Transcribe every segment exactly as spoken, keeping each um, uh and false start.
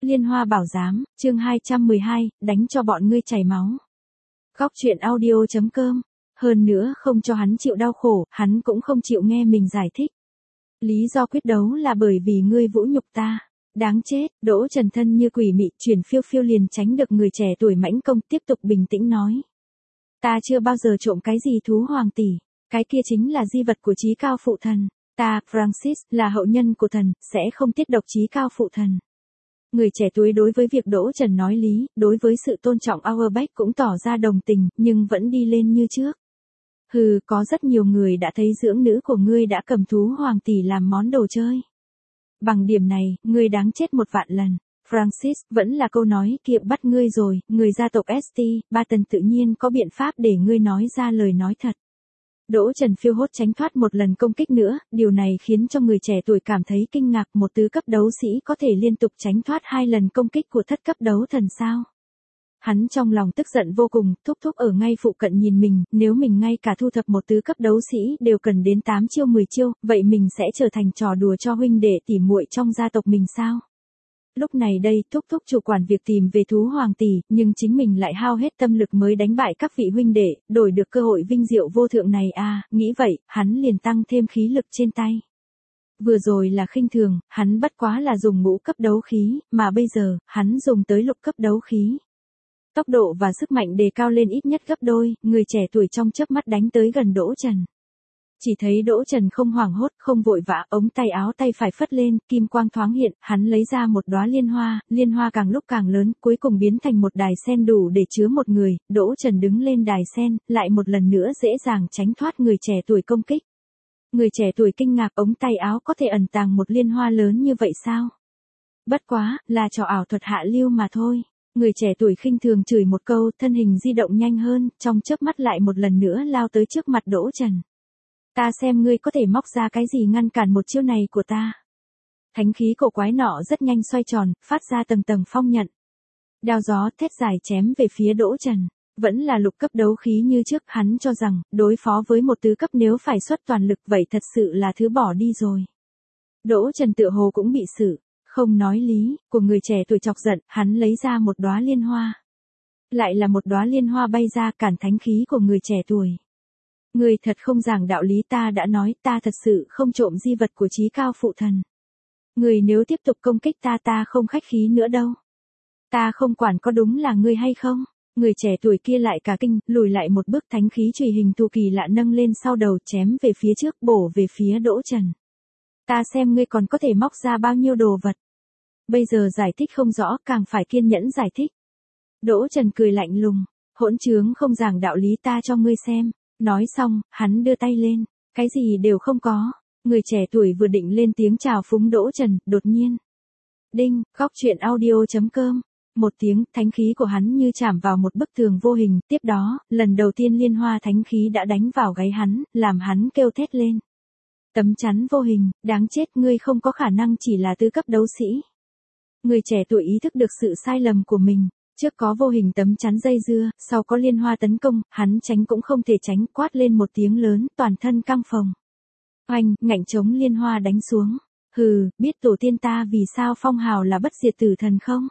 Liên Hoa Bảo Giám, chương hai trăm mười hai, đánh cho bọn ngươi chảy máu. Góc truyện audio chấm com. Hơn nữa không cho hắn chịu đau khổ, hắn cũng không chịu nghe mình giải thích. Lý do quyết đấu là bởi vì ngươi vũ nhục ta. Đáng chết, Đỗ Trần thân như quỷ mị, chuyển phiêu phiêu liền tránh được người trẻ tuổi mãnh công, tiếp tục bình tĩnh nói. Ta chưa bao giờ trộm cái gì thú hoàng tỷ, cái kia chính là di vật của chí cao phụ thần. Ta, Francis, là hậu nhân của thần, sẽ không tiết độc chí cao phụ thần. Người trẻ tuổi đối với việc Đỗ Trần nói lý, đối với sự tôn trọng Auerbach cũng tỏ ra đồng tình, nhưng vẫn đi lên như trước. Hừ, có rất nhiều người đã thấy dưỡng nữ của ngươi đã cầm thú hoàng tỷ làm món đồ chơi. Bằng điểm này, ngươi đáng chết một vạn lần. Francis, vẫn là câu nói kia bắt ngươi rồi, người gia tộc ét tê, Barton tự nhiên có biện pháp để ngươi nói ra lời nói thật. Đỗ Trần phiêu hốt tránh thoát một lần công kích nữa, điều này khiến cho người trẻ tuổi cảm thấy kinh ngạc, một tứ cấp đấu sĩ có thể liên tục tránh thoát hai lần công kích của thất cấp đấu thần sao. Hắn trong lòng tức giận vô cùng, thúc thúc ở ngay phụ cận nhìn mình, nếu mình ngay cả thu thập một tứ cấp đấu sĩ đều cần đến tám chiêu mười chiêu, vậy mình sẽ trở thành trò đùa cho huynh đệ tỉ muội trong gia tộc mình sao? Lúc này đây, thúc thúc chủ quản việc tìm về thú hoàng tỷ, nhưng chính mình lại hao hết tâm lực mới đánh bại các vị huynh đệ, đổi được cơ hội vinh diệu vô thượng này à, nghĩ vậy, hắn liền tăng thêm khí lực trên tay. Vừa rồi là khinh thường, hắn bất quá là dùng ngũ cấp đấu khí, mà bây giờ, hắn dùng tới lục cấp đấu khí. Tốc độ và sức mạnh đề cao lên ít nhất gấp đôi, người trẻ tuổi trong chớp mắt đánh tới gần Đỗ Trần. Chỉ thấy Đỗ Trần không hoảng hốt, không vội vã, ống tay áo tay phải phất lên, kim quang thoáng hiện, hắn lấy ra một đóa liên hoa, liên hoa càng lúc càng lớn, cuối cùng biến thành một đài sen đủ để chứa một người, Đỗ Trần đứng lên đài sen, lại một lần nữa dễ dàng tránh thoát người trẻ tuổi công kích. Người trẻ tuổi kinh ngạc, ống tay áo có thể ẩn tàng một liên hoa lớn như vậy sao? Bất quá, là trò ảo thuật hạ lưu mà thôi. Người trẻ tuổi khinh thường chửi một câu, thân hình di động nhanh hơn, trong chớp mắt lại một lần nữa lao tới trước mặt Đỗ Trần. Ta xem ngươi có thể móc ra cái gì ngăn cản một chiêu này của ta. Thánh khí cổ quái nọ rất nhanh xoay tròn, phát ra tầng tầng phong nhận. Đao gió thét dài chém về phía Đỗ Trần. Vẫn là lục cấp đấu khí như trước, hắn cho rằng, đối phó với một tứ cấp nếu phải xuất toàn lực vậy thật sự là thứ bỏ đi rồi. Đỗ Trần tựa hồ cũng bị xử, không nói lý, của người trẻ tuổi chọc giận, hắn lấy ra một đóa liên hoa. Lại là một đóa liên hoa bay ra cản thánh khí của người trẻ tuổi. Người thật không giảng đạo lý, ta đã nói, ta thật sự không trộm di vật của chí cao phụ thần. Người nếu tiếp tục công kích ta ta không khách khí nữa đâu. Ta không quản có đúng là ngươi hay không. Người trẻ tuổi kia lại cả kinh, lùi lại một bước, thánh khí chùy hình thù kỳ lạ nâng lên sau đầu, chém về phía trước, bổ về phía Đỗ Trần. Ta xem ngươi còn có thể móc ra bao nhiêu đồ vật. Bây giờ giải thích không rõ, càng phải kiên nhẫn giải thích. Đỗ Trần cười lạnh lùng, hỗn trướng không giảng đạo lý, ta cho ngươi xem. Nói xong, hắn đưa tay lên, cái gì đều không có. Người trẻ tuổi vừa định lên tiếng chào phúng Đỗ Trần, đột nhiên. Đinh, góc truyện audio chấm com. Một tiếng, thánh khí của hắn như chạm vào một bức tường vô hình, tiếp đó, lần đầu tiên liên hoa thánh khí đã đánh vào gáy hắn, làm hắn kêu thét lên. Tấm chắn vô hình, đáng chết, ngươi không có khả năng chỉ là tứ cấp đấu sĩ. Người trẻ tuổi ý thức được sự sai lầm của mình. Trước có vô hình tấm chắn dây dưa, sau có liên hoa tấn công, hắn tránh cũng không thể tránh, quát lên một tiếng lớn, toàn thân căng phồng. Oanh, ngạnh chống liên hoa đánh xuống. Hừ, biết tổ tiên ta vì sao phong hào là bất diệt tử thần không?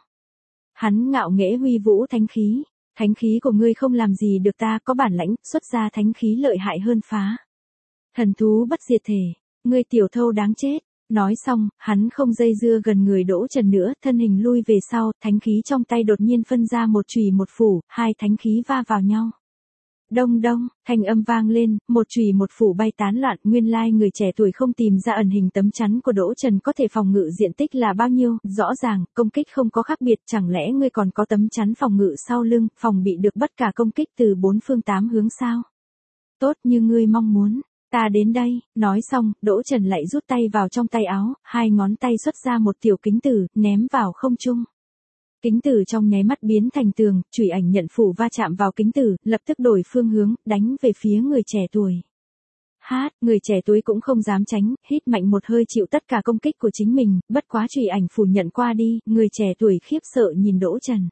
Hắn ngạo nghễ huy vũ thánh khí. Thánh khí của ngươi không làm gì được ta, có bản lãnh, xuất ra thánh khí lợi hại hơn phá. Thần thú bất diệt thể, ngươi tiểu thâu đáng chết. Nói xong, hắn không dây dưa gần người Đỗ Trần nữa, thân hình lui về sau, thánh khí trong tay đột nhiên phân ra một chùy một phủ, hai thánh khí va vào nhau. Đông đông, thanh âm vang lên, một chùy một phủ bay tán loạn, nguyên lai người trẻ tuổi không tìm ra ẩn hình tấm chắn của Đỗ Trần có thể phòng ngự diện tích là bao nhiêu, rõ ràng, công kích không có khác biệt, chẳng lẽ ngươi còn có tấm chắn phòng ngự sau lưng, phòng bị được bất cả công kích từ bốn phương tám hướng sao? Tốt như ngươi mong muốn. Ta đến đây, nói xong, Đỗ Trần lại rút tay vào trong tay áo, hai ngón tay xuất ra một tiểu kính tử, ném vào không trung. Kính tử trong nháy mắt biến thành tường, chùy ảnh nhận phủ va chạm vào kính tử, lập tức đổi phương hướng, đánh về phía người trẻ tuổi. Hát, người trẻ tuổi cũng không dám tránh, hít mạnh một hơi chịu tất cả công kích của chính mình, bất quá chùy ảnh phủ nhận qua đi, người trẻ tuổi khiếp sợ nhìn Đỗ Trần.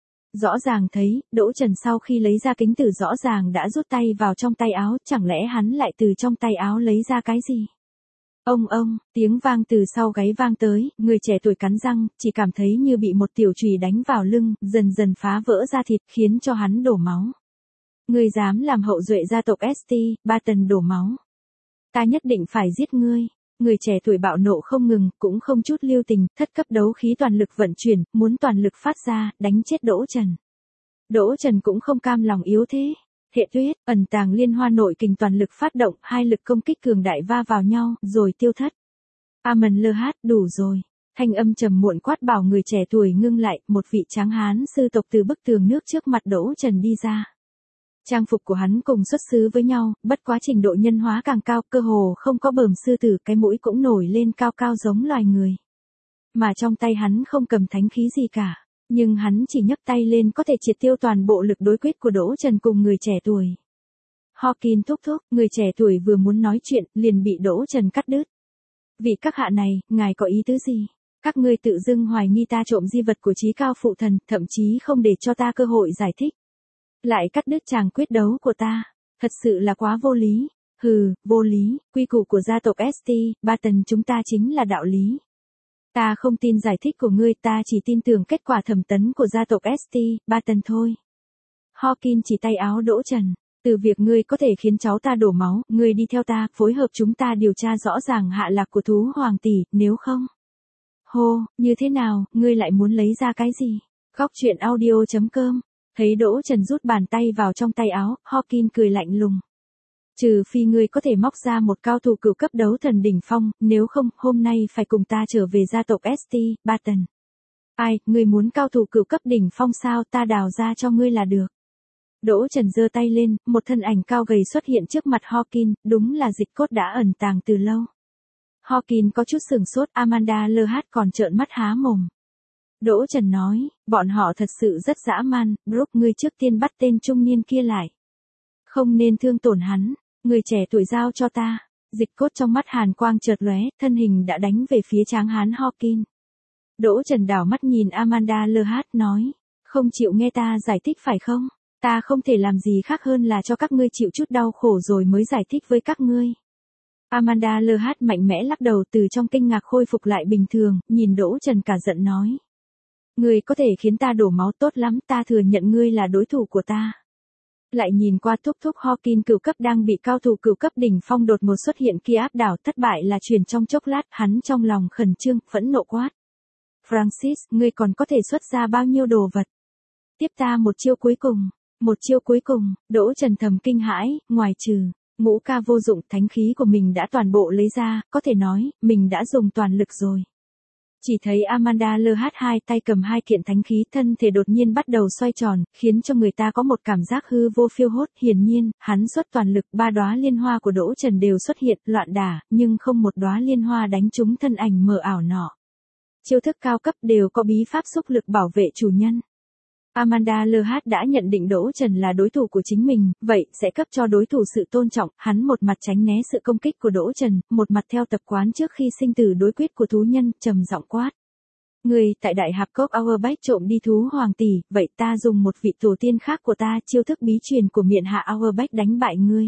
Rõ ràng thấy, Đỗ Trần sau khi lấy ra kính tử rõ ràng đã rút tay vào trong tay áo, chẳng lẽ hắn lại từ trong tay áo lấy ra cái gì? Ông ông, tiếng vang từ sau gáy vang tới, người trẻ tuổi cắn răng, chỉ cảm thấy như bị một tiểu chùy đánh vào lưng, dần dần phá vỡ da thịt, khiến cho hắn đổ máu. Ngươi dám làm hậu duệ gia tộc ét tê, Barton đổ máu. Ta nhất định phải giết ngươi. Người trẻ tuổi bạo nộ không ngừng, cũng không chút lưu tình, thất cấp đấu khí toàn lực vận chuyển, muốn toàn lực phát ra, đánh chết Đỗ Trần. Đỗ Trần cũng không cam lòng yếu thế. Hệ tuyết, ẩn tàng liên hoa nội kình toàn lực phát động, hai lực công kích cường đại va vào nhau, rồi tiêu thất. Amen lơ hát, đủ rồi. Thanh âm trầm muộn quát bảo người trẻ tuổi ngưng lại, một vị tráng hán sư tộc từ bức tường nước trước mặt Đỗ Trần đi ra. Trang phục của hắn cùng xuất xứ với nhau, bất quá trình độ nhân hóa càng cao, cơ hồ không có bờm sư tử, cái mũi cũng nổi lên cao cao giống loài người. Mà trong tay hắn không cầm thánh khí gì cả, nhưng hắn chỉ nhấc tay lên có thể triệt tiêu toàn bộ lực đối quyết của Đỗ Trần cùng người trẻ tuổi. Hawkins thúc thúc, người trẻ tuổi vừa muốn nói chuyện, liền bị Đỗ Trần cắt đứt. Vị các hạ này, ngài có ý tứ gì? Các ngươi tự dưng hoài nghi ta trộm di vật của chí cao phụ thần, thậm chí không để cho ta cơ hội giải thích. Lại cắt đứt chàng quyết đấu của ta, thật sự là quá vô lý. Hừ, vô lý, quy củ của gia tộc ét tê, Barton chúng ta chính là đạo lý. Ta không tin giải thích của ngươi, ta chỉ tin tưởng kết quả thẩm tấn của gia tộc ét tê, Barton thôi. Hawkins chỉ tay áo Đỗ Trần, từ việc ngươi có thể khiến cháu ta đổ máu, ngươi đi theo ta, phối hợp chúng ta điều tra rõ ràng hạ lạc của thú hoàng tỷ, nếu không. Hô, như thế nào, ngươi lại muốn lấy ra cái gì? Góc truyện audio chấm com. Thấy Đỗ Trần rút bàn tay vào trong tay áo, Hawkins cười lạnh lùng. Trừ phi ngươi có thể móc ra một cao thủ cửu cấp đấu thần đỉnh phong, nếu không, hôm nay phải cùng ta trở về gia tộc ét tê, Barton. Ai, ngươi muốn cao thủ cửu cấp đỉnh phong sao, ta đào ra cho ngươi là được. Đỗ Trần giơ tay lên, một thân ảnh cao gầy xuất hiện trước mặt Hawkins, đúng là dịch cốt đã ẩn tàng từ lâu. Hawkins có chút sửng sốt, Amanda lơ hát còn trợn mắt há mồm. Đỗ Trần nói, bọn họ thật sự rất dã man, Brooke ngươi trước tiên bắt tên trung niên kia lại. Không nên thương tổn hắn, người trẻ tuổi giao cho ta. Dịch cốt trong mắt hàn quang chợt lóe, thân hình đã đánh về phía tráng hán Hawkins. Đỗ Trần đảo mắt nhìn Amanda lơ hát nói, không chịu nghe ta giải thích phải không? Ta không thể làm gì khác hơn là cho các ngươi chịu chút đau khổ rồi mới giải thích với các ngươi. Amanda lơ hát mạnh mẽ lắc đầu, từ trong kinh ngạc khôi phục lại bình thường, nhìn Đỗ Trần cả giận nói. Ngươi có thể khiến ta đổ máu, tốt lắm, ta thừa nhận ngươi là đối thủ của ta. Lại nhìn qua thúc thúc Hawkins cửu cấp đang bị cao thủ cửu cấp đỉnh phong đột ngột xuất hiện kia áp đảo, thất bại là truyền trong chốc lát, hắn trong lòng khẩn trương, phẫn nộ quát. Francis, ngươi còn có thể xuất ra bao nhiêu đồ vật? Tiếp ta một chiêu cuối cùng, một chiêu cuối cùng, Đỗ Trần thầm kinh hãi, ngoài trừ ngũ ca vô dụng, thánh khí của mình đã toàn bộ lấy ra, có thể nói, mình đã dùng toàn lực rồi. Chỉ thấy Amanda lơ hát hai tay cầm hai kiện thánh khí, thân thể đột nhiên bắt đầu xoay tròn, khiến cho người ta có một cảm giác hư vô phiêu hốt. Hiển nhiên, hắn xuất toàn lực, ba đóa liên hoa của Đỗ Trần đều xuất hiện, loạn đả, nhưng không một đóa liên hoa đánh trúng thân ảnh mờ ảo nọ. Chiêu thức cao cấp đều có bí pháp xúc lực bảo vệ chủ nhân. Amanda lơ hát đã nhận định Đỗ Trần là đối thủ của chính mình, vậy sẽ cấp cho đối thủ sự tôn trọng, hắn một mặt tránh né sự công kích của Đỗ Trần, một mặt theo tập quán trước khi sinh tử đối quyết của thú nhân, trầm giọng quát. Người tại Đại Hạp Cốc Auerbach trộm đi thú hoàng tỷ, vậy ta dùng một vị tổ tiên khác của ta, chiêu thức bí truyền của miện hạ Auerbach đánh bại ngươi.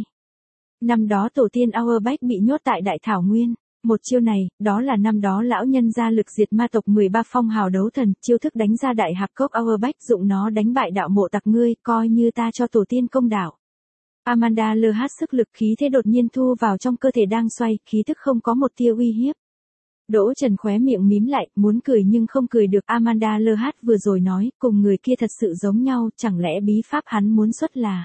Năm đó tổ tiên Auerbach bị nhốt tại Đại Thảo Nguyên. Một chiêu này, đó là năm đó lão nhân ra lực diệt ma tộc mười ba phong hào đấu thần, chiêu thức đánh ra Đại Hạp Cốc Auerbach, dụng nó đánh bại đạo mộ tặc ngươi, coi như ta cho tổ tiên công đạo. Amanda lơ hát sức lực khí thế đột nhiên thu vào trong cơ thể đang xoay, khí thức không có một tia uy hiếp. Đỗ Trần khóe miệng mím lại, muốn cười nhưng không cười được. Amanda lơ hát vừa rồi nói, cùng người kia thật sự giống nhau, chẳng lẽ bí pháp hắn muốn xuất là.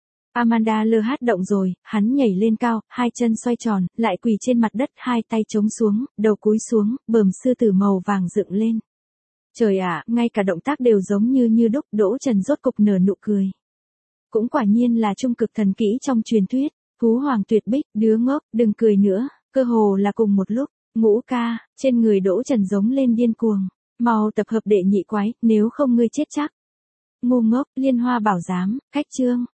Amanda lơ hát động rồi, hắn nhảy lên cao, hai chân xoay tròn, lại quỳ trên mặt đất, hai tay chống xuống, đầu cúi xuống, bờm sư tử màu vàng dựng lên. Trời ạ, ngay cả động tác đều giống như như đúc. Đỗ Trần rốt cục nở nụ cười. Cũng quả nhiên là trung cực thần kỹ trong truyền thuyết. Thú hoàng tuyệt bích, đứa ngốc, đừng cười nữa, cơ hồ là cùng một lúc. Ngũ ca, trên người Đỗ Trần giống lên điên cuồng. Mau tập hợp đệ nhị quái, nếu không ngươi chết chắc. Ngu ngốc, liên hoa bảo giám, cách chương.